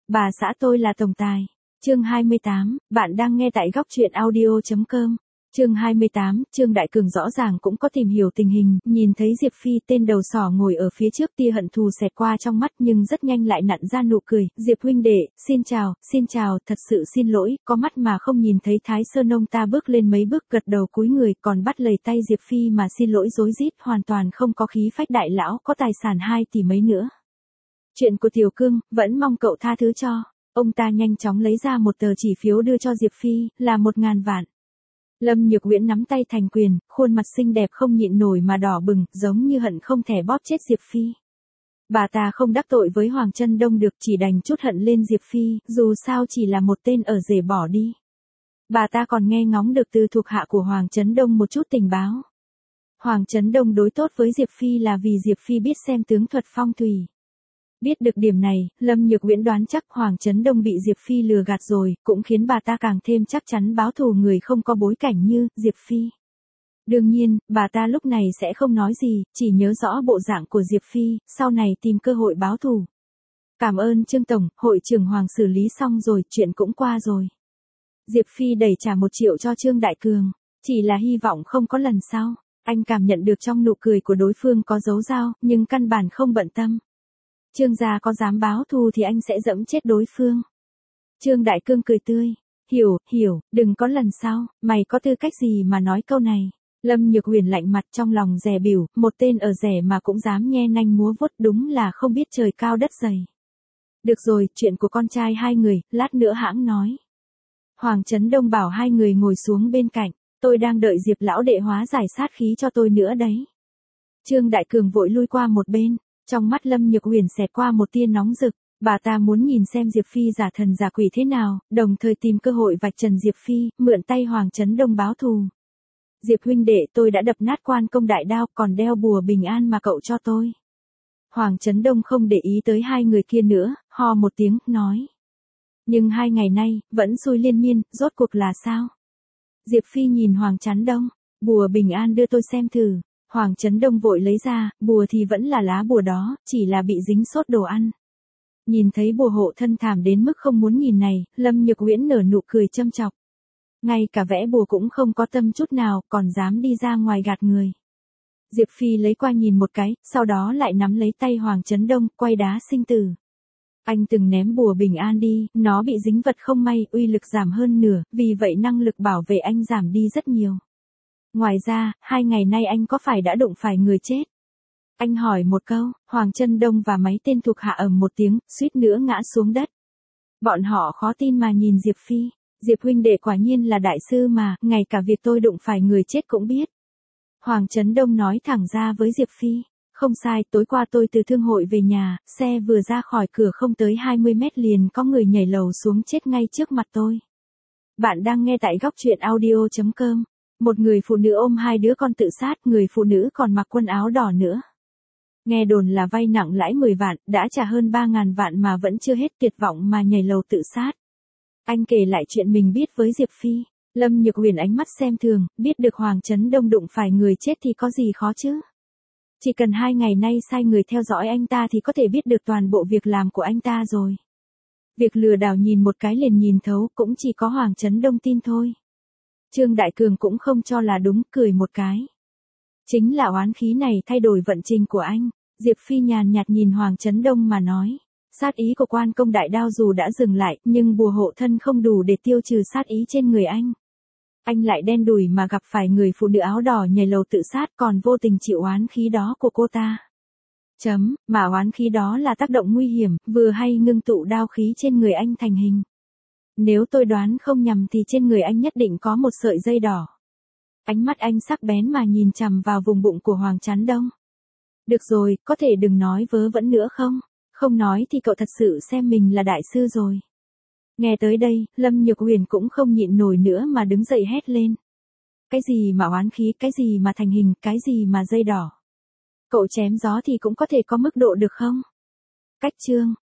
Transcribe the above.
Bà xã tôi là tổng tài. Chương 28, bạn đang nghe tại góc truyện audio.com. Chương 28, Trương Đại Cường rõ ràng cũng có tìm hiểu tình hình, nhìn thấy Diệp Phi tên đầu sỏ ngồi ở phía trước, tia hận thù xẹt qua trong mắt nhưng rất nhanh lại nặn ra nụ cười. Diệp huynh đệ, xin chào, thật sự xin lỗi, có mắt mà không nhìn thấy Thái Sơn. Ông ta bước lên mấy bước, gật đầu cúi người, còn bắt lầy tay Diệp Phi mà xin lỗi rối rít, hoàn toàn không có khí phách. Đại lão có tài sản 2 tỷ mấy nữa. Chuyện của Tiểu Cương, vẫn mong cậu tha thứ cho. Ông ta nhanh chóng lấy ra một tờ chỉ phiếu đưa cho Diệp Phi, là 1.000 vạn. Lâm Nhược Uyển nắm tay thành quyền, khuôn mặt xinh đẹp không nhịn nổi mà đỏ bừng, giống như hận không thể bóp chết Diệp Phi. Bà ta không đắc tội với Hoàng Chấn Đông được, chỉ đành trút hận lên Diệp Phi, dù sao chỉ là một tên ở rể bỏ đi. Bà ta còn nghe ngóng được từ thuộc hạ của Hoàng Chấn Đông một chút tình báo. Hoàng Chấn Đông đối tốt với Diệp Phi là vì Diệp Phi biết xem tướng thuật phong thủy. Biết được điểm này, Lâm Nhược Uyển đoán chắc Hoàng Chấn Đông bị Diệp Phi lừa gạt rồi, cũng khiến bà ta càng thêm chắc chắn báo thù người không có bối cảnh như Diệp Phi. Đương nhiên, bà ta lúc này sẽ không nói gì, chỉ nhớ rõ bộ dạng của Diệp Phi, sau này tìm cơ hội báo thù. Cảm ơn Trương Tổng, hội trưởng Hoàng xử lý xong rồi, chuyện cũng qua rồi. Diệp Phi đẩy trả 1 triệu cho Trương Đại Cường, chỉ là hy vọng không có lần sau. Anh cảm nhận được trong nụ cười của đối phương có dấu dao, nhưng căn bản không bận tâm. Trương gia có dám báo thù thì anh sẽ giẫm chết đối phương. Trương Đại Cương cười tươi. Hiểu, đừng có lần sau, mày có tư cách gì mà nói câu này. Lâm Nhược Uyển lạnh mặt, trong lòng dè bỉu, một tên ở rẻ mà cũng dám nhe nanh múa vuốt, đúng là không biết trời cao đất dày. Được rồi, chuyện của con trai hai người, lát nữa hãng nói. Hoàng Chấn Đông bảo hai người ngồi xuống bên cạnh, tôi đang đợi Diệp lão đệ hóa giải sát khí cho tôi nữa đấy. Trương Đại Cường vội lui qua một bên. Trong mắt Lâm Nhược Uyển xẹt qua một tia nóng rực, bà ta muốn nhìn xem Diệp Phi giả thần giả quỷ thế nào, đồng thời tìm cơ hội vạch trần Diệp Phi, mượn tay Hoàng Chấn Đông báo thù. Diệp huynh đệ, tôi đã đập nát Quan Công đại đao, còn đeo bùa bình an mà cậu cho tôi. Hoàng Chấn Đông không để ý tới hai người kia nữa, ho một tiếng, nói. Nhưng 2 ngày nay, vẫn xui liên miên, rốt cuộc là sao? Diệp Phi nhìn Hoàng Chấn Đông, bùa bình an đưa tôi xem thử. Hoàng Chấn Đông vội lấy ra, bùa thì vẫn là lá bùa đó, chỉ là bị dính sốt đồ ăn. Nhìn thấy bùa hộ thân thảm đến mức không muốn nhìn này, Lâm Nhược Uyển nở nụ cười châm chọc. Ngay cả vẽ bùa cũng không có tâm chút nào, còn dám đi ra ngoài gạt người. Diệp Phi lấy qua nhìn một cái, sau đó lại nắm lấy tay Hoàng Chấn Đông, quay đá sinh tử. Anh từng ném bùa bình an đi, nó bị dính vật không may, uy lực giảm hơn nửa, vì vậy năng lực bảo vệ anh giảm đi rất nhiều. Ngoài ra, 2 ngày nay anh có phải đã đụng phải người chết? Anh hỏi một câu, Hoàng Chấn Đông và mấy tên thuộc hạ ầm một tiếng, suýt nữa ngã xuống đất. Bọn họ khó tin mà nhìn Diệp Phi. Diệp huynh đệ quả nhiên là đại sư mà, ngay cả việc tôi đụng phải người chết cũng biết. Hoàng Chấn Đông nói thẳng ra với Diệp Phi. Không sai, tối qua tôi từ thương hội về nhà, xe vừa ra khỏi cửa không tới 20 mét liền có người nhảy lầu xuống chết ngay trước mặt tôi. Bạn đang nghe tại góc truyện audio.com. Một người phụ nữ ôm 2 đứa con tự sát, người phụ nữ còn mặc quần áo đỏ nữa. Nghe đồn là vay nặng lãi 10 vạn, đã trả hơn 3.000 vạn mà vẫn chưa hết, tuyệt vọng mà nhảy lầu tự sát. Anh kể lại chuyện mình biết với Diệp Phi. Lâm Nhược Uyển ánh mắt xem thường, biết được Hoàng Chấn Đông đụng phải người chết thì có gì khó chứ. Chỉ cần 2 ngày nay sai người theo dõi anh ta thì có thể biết được toàn bộ việc làm của anh ta rồi. Việc lừa đảo nhìn một cái liền nhìn thấu, cũng chỉ có Hoàng Chấn Đông tin thôi. Trương Đại Cường cũng không cho là đúng, cười một cái. Chính là oán khí này thay đổi vận trình của anh. Diệp Phi nhàn nhạt nhìn Hoàng Chấn Đông mà nói. Sát ý của Quan Công đại đao dù đã dừng lại, nhưng bùa hộ thân không đủ để tiêu trừ sát ý trên người anh. Anh lại đen đủi mà gặp phải người phụ nữ áo đỏ nhảy lầu tự sát, còn vô tình chịu oán khí đó của cô ta. Mà oán khí đó là tác động nguy hiểm, vừa hay ngưng tụ đao khí trên người anh thành hình. Nếu tôi đoán không nhầm thì trên người anh nhất định có một sợi dây đỏ. Ánh mắt anh sắc bén mà nhìn chằm vào vùng bụng của Hoàng Chấn Đông. Được rồi, có thể đừng nói vớ vẩn nữa không? Không nói thì cậu thật sự xem mình là đại sư rồi. Nghe tới đây, Lâm Nhược Uyển cũng không nhịn nổi nữa mà đứng dậy hét lên. Cái gì mà oán khí, cái gì mà thành hình, cái gì mà dây đỏ. Cậu chém gió thì cũng có thể có mức độ được không? Cách chương.